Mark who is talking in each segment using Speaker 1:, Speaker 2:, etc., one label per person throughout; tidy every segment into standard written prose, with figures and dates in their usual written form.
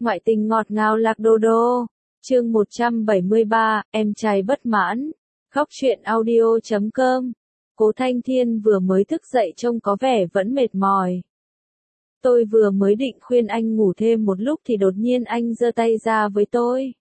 Speaker 1: Ngoại tình ngọt ngào lạc đô đô. Chương 173, em trai bất mãn. Khóc chuyện audio.com. Cố Thanh Thiên vừa mới thức dậy trông có vẻ vẫn mệt mỏi. Tôi vừa mới định khuyên anh ngủ thêm một lúc thì đột nhiên anh giơ tay ra với tôi.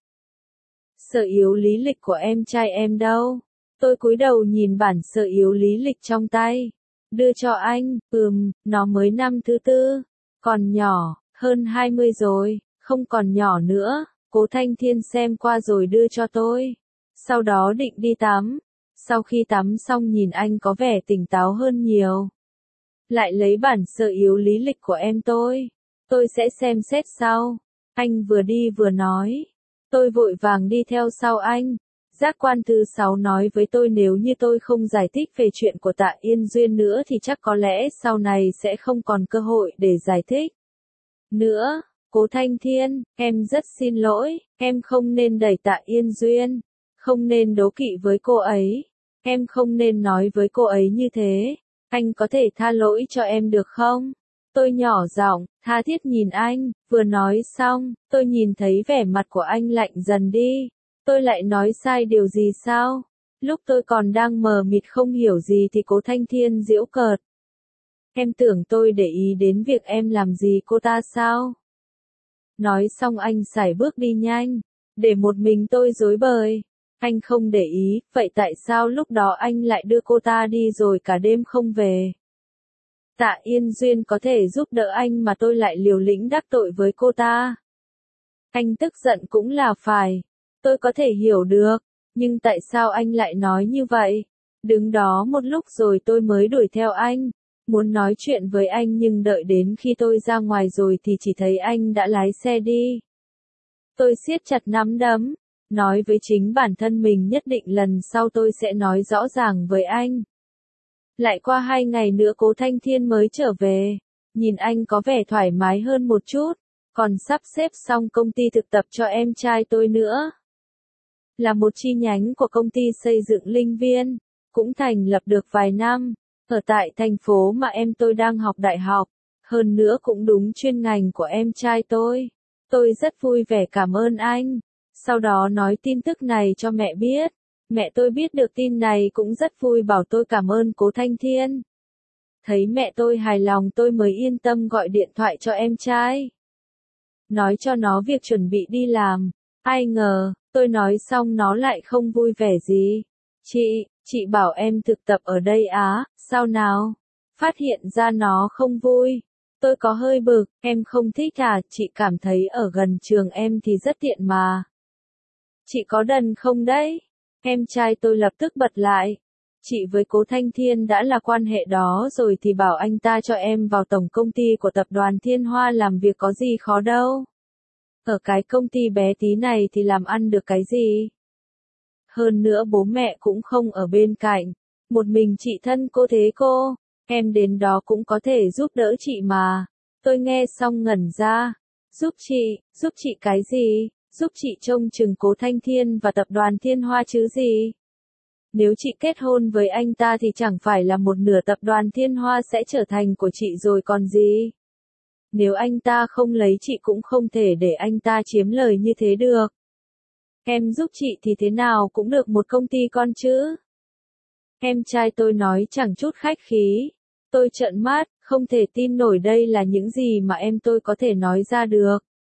Speaker 1: Sở yếu lý lịch của em trai em đâu? Tôi cúi đầu nhìn bản sở yếu lý lịch trong tay. Đưa cho anh, nó mới năm thứ tư. Còn nhỏ, hơn 20 rồi, không còn nhỏ nữa. Cố Thanh Thiên xem qua rồi đưa cho tôi. Sau đó định đi tắm. Sau khi tắm xong nhìn anh có vẻ tỉnh táo hơn nhiều. Lại lấy bản sở yếu lý lịch của em tôi sẽ xem xét sau. Anh vừa đi vừa nói. Tôi vội vàng đi theo sau anh. Giác quan thứ 6 nói với tôi nếu như tôi không giải thích về chuyện của Tạ Yên Duyên nữa thì chắc có lẽ sau này sẽ không còn cơ hội để giải thích nữa. Cố Thanh Thiên, em rất xin lỗi, em không nên đẩy Tạ Yên Duyên, không nên đố kỵ với cô ấy, em không nên nói với cô ấy như thế, anh có thể tha lỗi cho em được không? Tôi nhỏ giọng, tha thiết nhìn anh, vừa nói xong, tôi nhìn thấy vẻ mặt của anh lạnh dần đi. Tôi lại nói sai điều gì sao? Lúc tôi còn đang mờ mịt không hiểu gì thì Cố Thanh Thiên giễu cợt. Em tưởng tôi để ý đến việc em làm gì cô ta sao? Nói xong anh sải bước đi nhanh, để một mình tôi rối bời. Anh không để ý, vậy tại sao lúc đó anh lại đưa cô ta đi rồi cả đêm không về? Tạ Yên Duyên có thể giúp đỡ anh mà tôi lại liều lĩnh đắc tội với cô ta. Anh tức giận cũng là phải. Tôi có thể hiểu được, nhưng tại sao anh lại nói như vậy? Đứng đó một lúc rồi tôi mới đuổi theo anh, muốn nói chuyện với anh nhưng đợi đến khi tôi ra ngoài rồi thì chỉ thấy anh đã lái xe đi. Tôi siết chặt nắm đấm, nói với chính bản thân mình nhất định lần sau tôi sẽ nói rõ ràng với anh. Lại qua 2 ngày nữa Cố Thanh Thiên mới trở về, nhìn anh có vẻ thoải mái hơn một chút, còn sắp xếp xong công ty thực tập cho em trai tôi nữa. Là một chi nhánh của công ty xây dựng Linh Viên, cũng thành lập được vài năm, ở tại thành phố mà em tôi đang học đại học, hơn nữa cũng đúng chuyên ngành của em trai tôi. Tôi rất vui vẻ cảm ơn anh, sau đó nói tin tức này cho mẹ biết. Mẹ tôi biết được tin này cũng rất vui bảo tôi cảm ơn Cố Thanh Thiên. Thấy mẹ tôi hài lòng tôi mới yên tâm gọi điện thoại cho em trai. Nói cho nó việc chuẩn bị đi làm. Ai ngờ, tôi nói xong nó lại không vui vẻ gì. Chị bảo em thực tập ở đây á, sao nào? Phát hiện ra nó không vui. Tôi có hơi bực, em không thích à, chị cảm thấy ở gần trường em thì rất tiện mà. Chị có đần không đấy? Em trai tôi lập tức bật lại. Chị với Cố Thanh Thiên đã là quan hệ đó rồi thì bảo anh ta cho em vào tổng công ty của tập đoàn Thiên Hoa làm việc có gì khó đâu. Ở cái công ty bé tí này thì làm ăn được cái gì? Hơn nữa bố mẹ cũng không ở bên cạnh. Một mình chị thân cô thế cô. Em đến đó cũng có thể giúp đỡ chị mà. Tôi nghe xong ngẩn ra. Giúp chị cái gì? Giúp chị trông chừng Cố Thanh Thiên và tập đoàn Thiên Hoa chứ gì? Nếu chị kết hôn với anh ta thì chẳng phải là một nửa tập đoàn Thiên Hoa sẽ trở thành của chị rồi còn gì? Nếu anh ta không lấy chị cũng không thể để anh ta chiếm lời như thế được. Em giúp chị thì thế nào cũng được một công ty con chứ. Em trai tôi nói chẳng chút khách khí. Tôi trợn mắt, không thể tin nổi đây là những gì mà em tôi có thể nói ra được.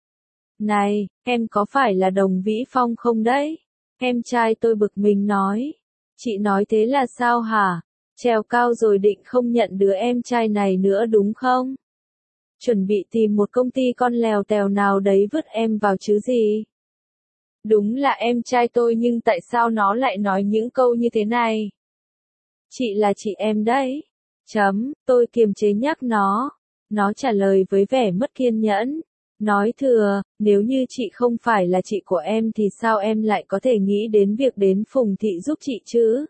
Speaker 1: Này, em có phải là Đồng Vĩ Phong không đấy? Em trai tôi bực mình nói. Chị nói thế là sao hả? Trèo cao rồi định không nhận đứa em trai này nữa đúng không? Chuẩn bị tìm một công ty con lèo tèo nào đấy vứt em vào chứ gì? Đúng là em trai tôi nhưng tại sao nó lại nói những câu như thế này? Chị là chị em đấy. Tôi kiềm chế nhắc nó. Nó trả lời với vẻ mất kiên nhẫn. Nói thừa, nếu như chị không phải là chị của em thì sao em lại có thể nghĩ đến việc đến Phùng Thị giúp chị chứ?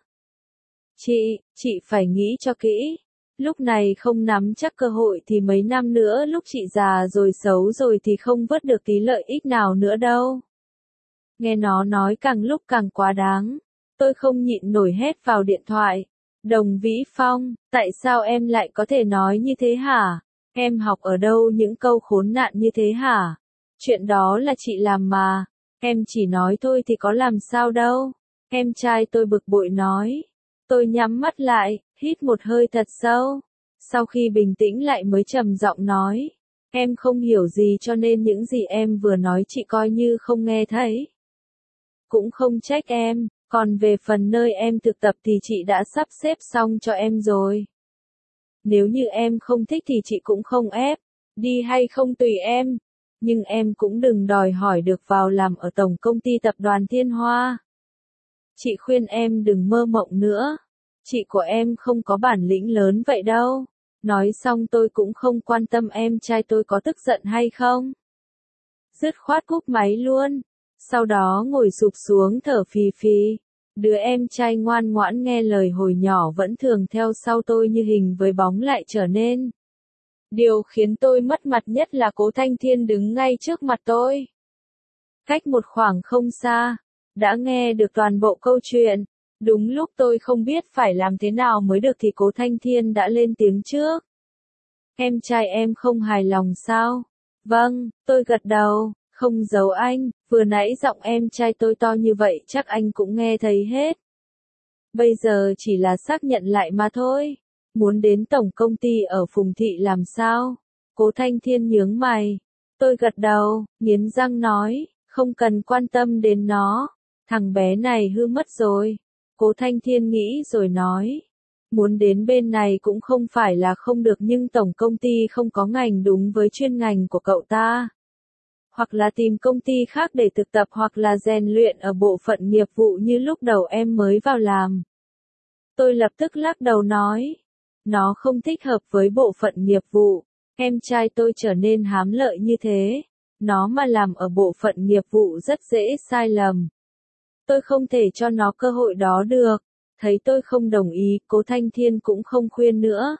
Speaker 1: Chị phải nghĩ cho kỹ. Lúc này không nắm chắc cơ hội thì mấy năm nữa lúc chị già rồi xấu rồi thì không vớt được tí lợi ích nào nữa đâu. Nghe nó nói càng lúc càng quá đáng. Tôi không nhịn nổi hét vào điện thoại. Đồng Vĩ Phong, tại sao em lại có thể nói như thế hả? Em học ở đâu những câu khốn nạn như thế hả? Chuyện đó là chị làm mà, em chỉ nói thôi thì có làm sao đâu. Em trai tôi bực bội nói. Tôi nhắm mắt lại, hít một hơi thật sâu. Sau khi bình tĩnh lại mới trầm giọng nói. Em không hiểu gì cho nên những gì em vừa nói chị coi như không nghe thấy. Cũng không trách em, còn về phần nơi em thực tập thì chị đã sắp xếp xong cho em rồi. Nếu như em không thích thì chị cũng không ép, đi hay không tùy em. Nhưng em cũng đừng đòi hỏi được vào làm ở tổng công ty tập đoàn Thiên Hoa. Chị khuyên em đừng mơ mộng nữa. Chị của em không có bản lĩnh lớn vậy đâu. Nói xong tôi cũng không quan tâm em trai tôi có tức giận hay không. Dứt khoát cúp máy luôn. Sau đó ngồi sụp xuống thở phì phì. Đứa em trai ngoan ngoãn nghe lời hồi nhỏ vẫn thường theo sau tôi như hình với bóng lại trở nên. Điều khiến tôi mất mặt nhất là Cố Thanh Thiên đứng ngay trước mặt tôi. Cách một khoảng không xa, đã nghe được toàn bộ câu chuyện. Đúng lúc tôi không biết phải làm thế nào mới được thì Cố Thanh Thiên đã lên tiếng trước. Em trai em không hài lòng sao? Vâng, tôi gật đầu, không giấu anh, vừa nãy giọng em trai tôi to như vậy chắc anh cũng nghe thấy hết. Bây giờ chỉ là xác nhận lại mà thôi. Muốn đến tổng công ty ở Phùng Thị làm sao? Cố Thanh Thiên nhướng mày. Tôi gật đầu, nghiến răng nói, không cần quan tâm đến nó. Thằng bé này hư mất rồi. Cố Thanh Thiên nghĩ rồi nói. Muốn đến bên này cũng không phải là không được nhưng tổng công ty không có ngành đúng với chuyên ngành của cậu ta. Hoặc là tìm công ty khác để thực tập hoặc là rèn luyện ở bộ phận nghiệp vụ như lúc đầu em mới vào làm. Tôi lập tức lắc đầu nói. Nó không thích hợp với bộ phận nghiệp vụ. Em trai tôi trở nên hám lợi như thế. Nó mà làm ở bộ phận nghiệp vụ rất dễ sai lầm. Tôi không thể cho nó cơ hội đó được. Thấy tôi không đồng ý, Cố Thanh Thiên cũng không khuyên nữa.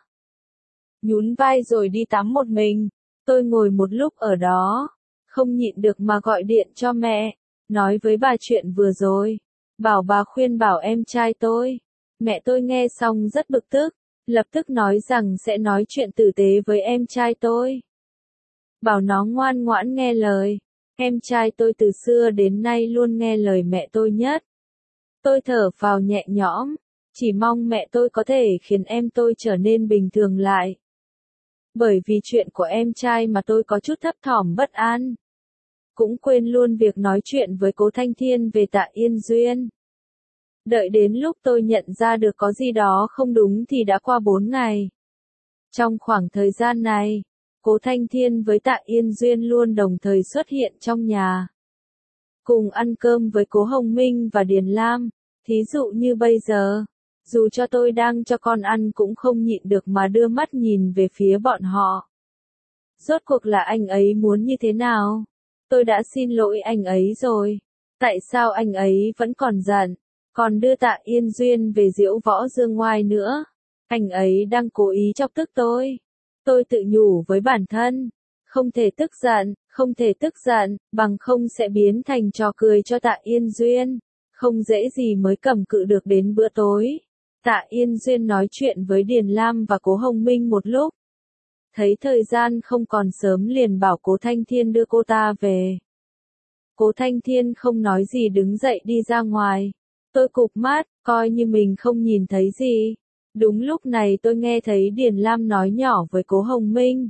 Speaker 1: Nhún vai rồi đi tắm một mình. Tôi ngồi một lúc ở đó. Không nhịn được mà gọi điện cho mẹ. Nói với bà chuyện vừa rồi. Bảo bà khuyên bảo em trai tôi. Mẹ tôi nghe xong rất bực tức. Lập tức nói rằng sẽ nói chuyện tử tế với em trai tôi. Bảo nó ngoan ngoãn nghe lời. Em trai tôi từ xưa đến nay luôn nghe lời mẹ tôi nhất. Tôi thở phào nhẹ nhõm. Chỉ mong mẹ tôi có thể khiến em tôi trở nên bình thường lại. Bởi vì chuyện của em trai mà tôi có chút thấp thỏm bất an. Cũng quên luôn việc nói chuyện với Cố Thanh Thiên về Tạ Yên Duyên. Đợi đến lúc tôi nhận ra được có gì đó không đúng thì đã qua 4 ngày. Trong khoảng thời gian này, Cố Thanh Thiên với Tạ Yên Duyên luôn đồng thời xuất hiện trong nhà. Cùng ăn cơm với Cố Hồng Minh và Điền Lam, thí dụ như bây giờ, dù cho tôi đang cho con ăn cũng không nhịn được mà đưa mắt nhìn về phía bọn họ. Rốt cuộc là anh ấy muốn như thế nào? Tôi đã xin lỗi anh ấy rồi. Tại sao anh ấy vẫn còn giận? Còn đưa Tạ Yên Duyên về Diễu Võ Dương Ngoai nữa. Anh ấy đang cố ý chọc tức tôi. Tôi tự nhủ với bản thân. Không thể tức giận, không thể tức giận, bằng không sẽ biến thành trò cười cho Tạ Yên Duyên. Không dễ gì mới cầm cự được đến bữa tối. Tạ Yên Duyên nói chuyện với Điền Lam và Cố Hồng Minh một lúc. Thấy thời gian không còn sớm liền bảo Cố Thanh Thiên đưa cô ta về. Cố Thanh Thiên không nói gì đứng dậy đi ra ngoài. Tôi cụp mắt, coi như mình không nhìn thấy gì. Đúng lúc này tôi nghe thấy Điền Lam nói nhỏ với Cố Hồng Minh.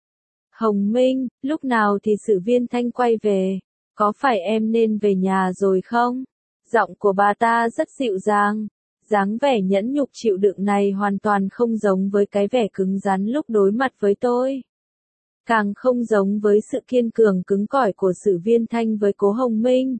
Speaker 1: Hồng Minh, lúc nào thì Sử Viên Thanh quay về? Có phải em nên về nhà rồi không? Giọng của bà ta rất dịu dàng. Dáng vẻ nhẫn nhục chịu đựng này hoàn toàn không giống với cái vẻ cứng rắn lúc đối mặt với tôi. Càng không giống với sự kiên cường cứng cỏi của Sử Viên Thanh với Cố Hồng Minh.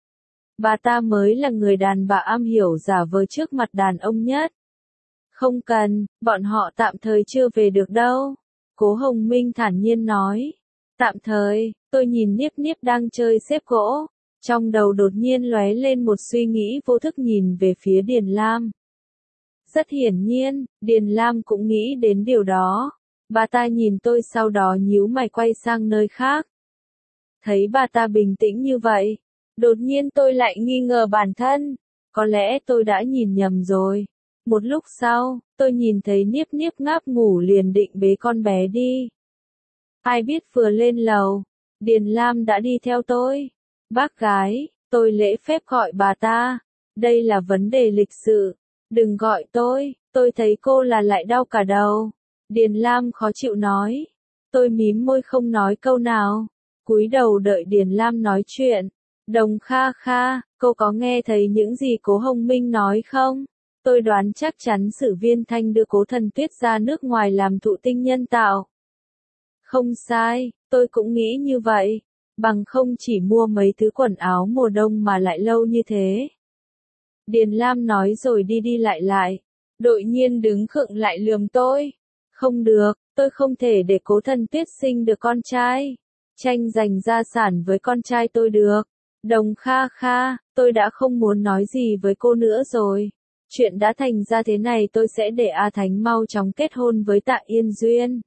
Speaker 1: Bà ta mới là người đàn bà am hiểu giả vờ trước mặt đàn ông nhất. Không cần, bọn họ tạm thời chưa về được đâu. Cố Hồng Minh thản nhiên nói. Tạm thời, tôi nhìn Niếp Niếp đang chơi xếp gỗ. Trong đầu đột nhiên lóe lên một suy nghĩ vô thức nhìn về phía Điền Lam. Rất hiển nhiên, Điền Lam cũng nghĩ đến điều đó. Bà ta nhìn tôi sau đó nhíu mày quay sang nơi khác. Thấy bà ta bình tĩnh như vậy, đột nhiên tôi lại nghi ngờ bản thân. Có lẽ tôi đã nhìn nhầm rồi. Một lúc sau, tôi nhìn thấy Niếp Niếp ngáp ngủ liền định bế con bé đi. Ai biết vừa lên lầu, Điền Lam đã đi theo tôi. Bác gái, tôi lễ phép gọi bà ta. Đây là vấn đề lịch sự. Đừng gọi tôi thấy cô là lại đau cả đầu. Điền Lam khó chịu nói. Tôi mím môi không nói câu nào. Cúi đầu đợi Điền Lam nói chuyện. Đồng Kha Kha, cô có nghe thấy những gì Cố Hồng Minh nói không? Tôi đoán chắc chắn Sử Viên Thanh đưa Cố Thần Tuyết ra nước ngoài làm thụ tinh nhân tạo. Không sai, tôi cũng nghĩ như vậy. Bằng không chỉ mua mấy thứ quần áo mùa đông mà lại lâu như thế. Điền Lam nói rồi đi đi lại lại. Đột nhiên đứng khựng lại lườm tôi. Không được, tôi không thể để Cố Thần Tuyết sinh được con trai. Tranh giành gia sản với con trai tôi được. Đồng Kha Kha, tôi đã không muốn nói gì với cô nữa rồi. Chuyện đã thành ra thế này tôi sẽ để A Thánh mau chóng kết hôn với Tạ Yên Duyên.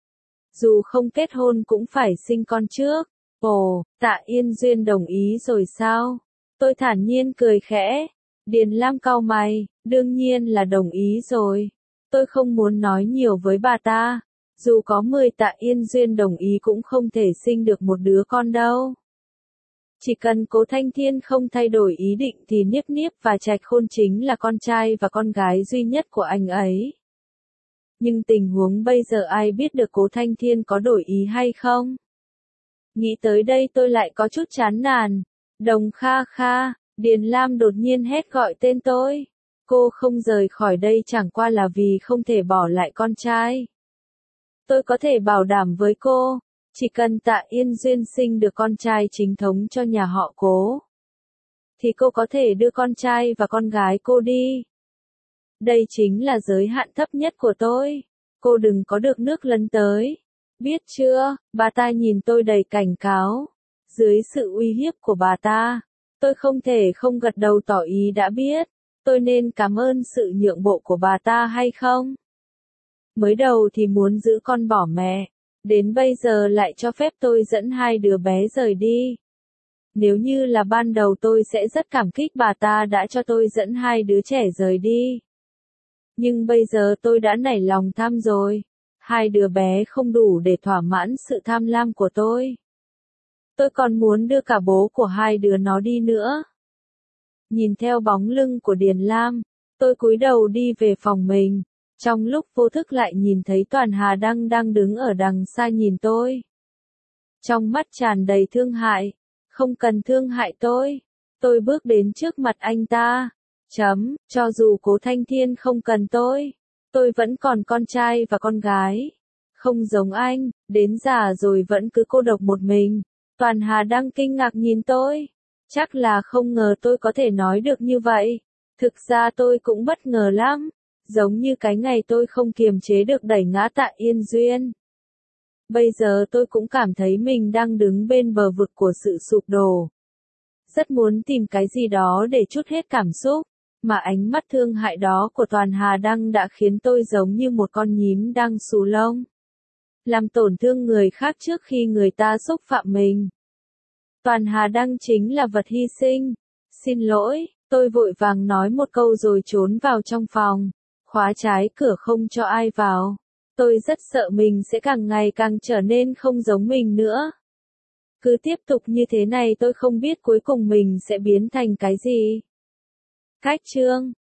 Speaker 1: Dù không kết hôn cũng phải sinh con trước. Ồ, Tạ Yên Duyên đồng ý rồi sao? Tôi thản nhiên cười khẽ. Điền Lam cau mày, đương nhiên là đồng ý rồi. Tôi không muốn nói nhiều với bà ta. Dù có 10 Tạ Yên Duyên đồng ý cũng không thể sinh được một đứa con đâu. Chỉ cần Cố Thanh Thiên không thay đổi ý định thì Niếp Niếp và Trạch Khôn chính là con trai và con gái duy nhất của anh ấy. Nhưng tình huống bây giờ ai biết được Cố Thanh Thiên có đổi ý hay không? Nghĩ tới đây tôi lại có chút chán nản. Đồng Kha Kha, Điền Lam đột nhiên hét gọi tên tôi. Cô không rời khỏi đây chẳng qua là vì không thể bỏ lại con trai. Tôi có thể bảo đảm với cô, chỉ cần Tạ Yên Duyên sinh được con trai chính thống cho nhà họ Cố, thì cô có thể đưa con trai và con gái cô đi. Đây chính là giới hạn thấp nhất của tôi. Cô đừng có được nước lấn tới. Biết chưa? Bà ta nhìn tôi đầy cảnh cáo. Dưới sự uy hiếp của bà ta, tôi không thể không gật đầu tỏ ý đã biết. Tôi nên cảm ơn sự nhượng bộ của bà ta hay không? Mới đầu thì muốn giữ con bỏ mẹ. Đến bây giờ lại cho phép tôi dẫn hai đứa bé rời đi. Nếu như là ban đầu tôi sẽ rất cảm kích bà ta đã cho tôi dẫn hai đứa trẻ rời đi. Nhưng bây giờ tôi đã nảy lòng tham rồi. Hai đứa bé không đủ để thỏa mãn sự tham lam của tôi. Tôi còn muốn đưa cả bố của hai đứa nó đi nữa. Nhìn theo bóng lưng của Điền Lam, tôi cúi đầu đi về phòng mình. Trong lúc vô thức lại nhìn thấy Toàn Hà Đăng đang đứng ở đằng xa nhìn tôi. Trong mắt tràn đầy thương hại. Không cần thương hại tôi. Tôi bước đến trước mặt anh ta. Cho dù Cố Thanh Thiên không cần tôi vẫn còn con trai và con gái. Không giống anh, đến già rồi vẫn cứ cô độc một mình. Toàn Hà Đăng kinh ngạc nhìn tôi. Chắc là không ngờ tôi có thể nói được như vậy. Thực ra tôi cũng bất ngờ lắm. Giống như cái ngày tôi không kiềm chế được đẩy ngã Tạ Yên Duyên. Bây giờ tôi cũng cảm thấy mình đang đứng bên bờ vực của sự sụp đổ. Rất muốn tìm cái gì đó để trút hết cảm xúc. Mà ánh mắt thương hại đó của Toàn Hà Đăng đã khiến tôi giống như một con nhím đang xù lông. Làm tổn thương người khác trước khi người ta xúc phạm mình. Toàn Hà Đăng chính là vật hy sinh. Xin lỗi, tôi vội vàng nói một câu rồi trốn vào trong phòng. Khóa trái cửa không cho ai vào. Tôi rất sợ mình sẽ càng ngày càng trở nên không giống mình nữa. Cứ tiếp tục như thế này tôi không biết cuối cùng mình sẽ biến thành cái gì. Cách chương